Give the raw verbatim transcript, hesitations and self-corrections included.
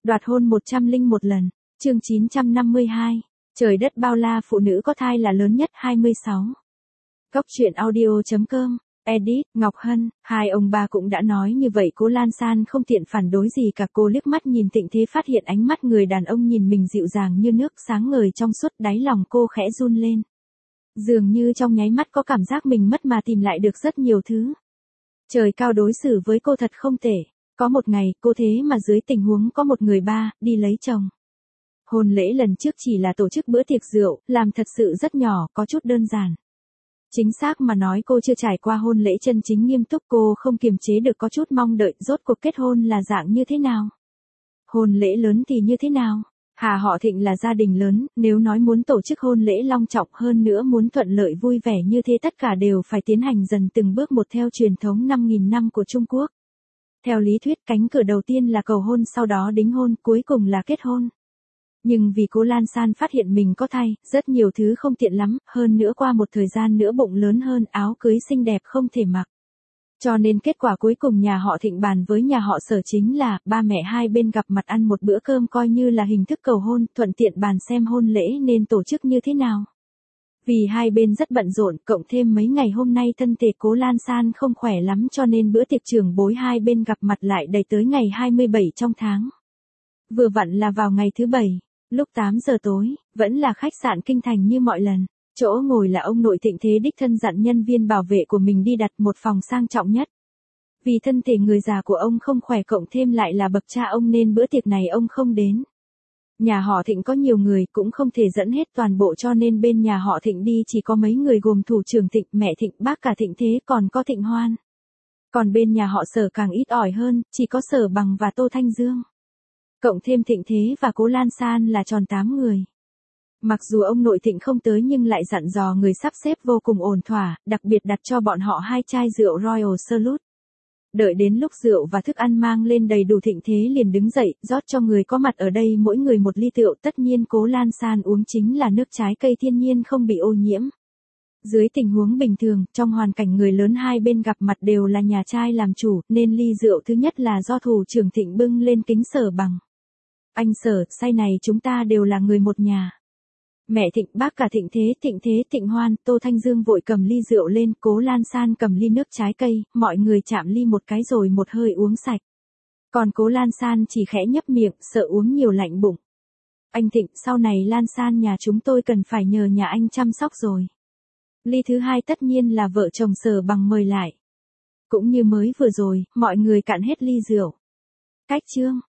Đoạt hôn một trăm lẻ một lần. Chương chín trăm năm mươi hai. Trời đất bao la, phụ nữ có thai là lớn nhất. hai mươi sáu. Góc truyện audio chấm com. Edit, Ngọc Hân, hai ông bà cũng đã nói như vậy, Cố Lan San không tiện phản đối gì cả. Cô liếc mắt nhìn Tịnh Thế, phát hiện ánh mắt người đàn ông nhìn mình dịu dàng như nước, sáng ngời trong suốt, đáy lòng cô khẽ run lên. Dường như trong nháy mắt có cảm giác mình mất mà tìm lại được rất nhiều thứ. Trời cao đối xử với cô thật không tệ. Có một ngày, cô thế mà dưới tình huống có một người ba, đi lấy chồng. Hôn lễ lần trước chỉ là tổ chức bữa tiệc rượu, làm thật sự rất nhỏ, có chút đơn giản. Chính xác mà nói, cô chưa trải qua hôn lễ chân chính nghiêm túc, cô không kiềm chế được có chút mong đợi, rốt cuộc kết hôn là dạng như thế nào? Hôn lễ lớn thì như thế nào? Hà họ Thịnh là gia đình lớn, nếu nói muốn tổ chức hôn lễ long trọng hơn nữa, muốn thuận lợi vui vẻ như thế, tất cả đều phải tiến hành dần từng bước một theo truyền thống năm nghìn năm của Trung Quốc. Theo lý thuyết, cánh cửa đầu tiên là cầu hôn, sau đó đính hôn, cuối cùng là kết hôn. Nhưng vì Cố Lan San phát hiện mình có thai, rất nhiều thứ không tiện lắm, hơn nữa qua một thời gian nữa bụng lớn hơn, áo cưới xinh đẹp không thể mặc. Cho nên kết quả cuối cùng nhà họ Thịnh bàn với nhà họ Sở chính là, ba mẹ hai bên gặp mặt ăn một bữa cơm coi như là hình thức cầu hôn, thuận tiện bàn xem hôn lễ nên tổ chức như thế nào. Vì hai bên rất bận rộn, cộng thêm mấy ngày hôm nay thân thể Cố Lan San không khỏe lắm, cho nên bữa tiệc trưởng bối hai bên gặp mặt lại đẩy tới ngày hai mươi bảy trong tháng. Vừa vặn là vào ngày thứ bảy. Lúc tám giờ tối, vẫn là khách sạn Kinh Thành như mọi lần. Chỗ ngồi là ông nội Tịnh Thế đích thân dặn nhân viên bảo vệ của mình đi đặt một phòng sang trọng nhất. Vì thân thể người già của ông không khỏe, cộng thêm lại là bậc cha ông, nên bữa tiệc này ông không đến. Nhà họ Thịnh có nhiều người, cũng không thể dẫn hết toàn bộ, cho nên bên nhà họ Thịnh đi chỉ có mấy người, gồm thủ trưởng Thịnh, mẹ Thịnh, bác cả Thịnh Thế, còn có Thịnh Hoan. Còn bên nhà họ Sở càng ít ỏi hơn, chỉ có Sở Bằng và Tô Thanh Dương. Cộng thêm Thịnh Thế và Cố Lan San là tròn tám người. Mặc dù ông nội Thịnh không tới nhưng lại dặn dò người sắp xếp vô cùng ổn thỏa, đặc biệt đặt cho bọn họ hai chai rượu Royal Salute. Đợi đến lúc rượu và thức ăn mang lên đầy đủ, Thịnh Thế liền đứng dậy, rót cho người có mặt ở đây mỗi người một ly rượu. Tất nhiên Cố Lan San uống chính là nước trái cây thiên nhiên không bị ô nhiễm. Dưới tình huống bình thường, trong hoàn cảnh người lớn hai bên gặp mặt đều là nhà trai làm chủ, nên ly rượu thứ nhất là do thủ trưởng Thịnh bưng lên kính Sở Bằng. Anh Sở, say này chúng ta đều là người một nhà. Mẹ Thịnh, bác cả Thịnh Thế, Thịnh Thế, Thịnh Hoan, Tô Thanh Dương vội cầm ly rượu lên, Cố Lan San cầm ly nước trái cây, mọi người chạm ly một cái rồi một hơi uống sạch. Còn Cố Lan San chỉ khẽ nhấp miệng, sợ uống nhiều lạnh bụng. Anh Thịnh, sau này Lan San nhà chúng tôi cần phải nhờ nhà anh chăm sóc rồi. Ly thứ hai tất nhiên là vợ chồng Sở Bằng mời lại. Cũng như mới vừa rồi, mọi người cạn hết ly rượu. Cách chương.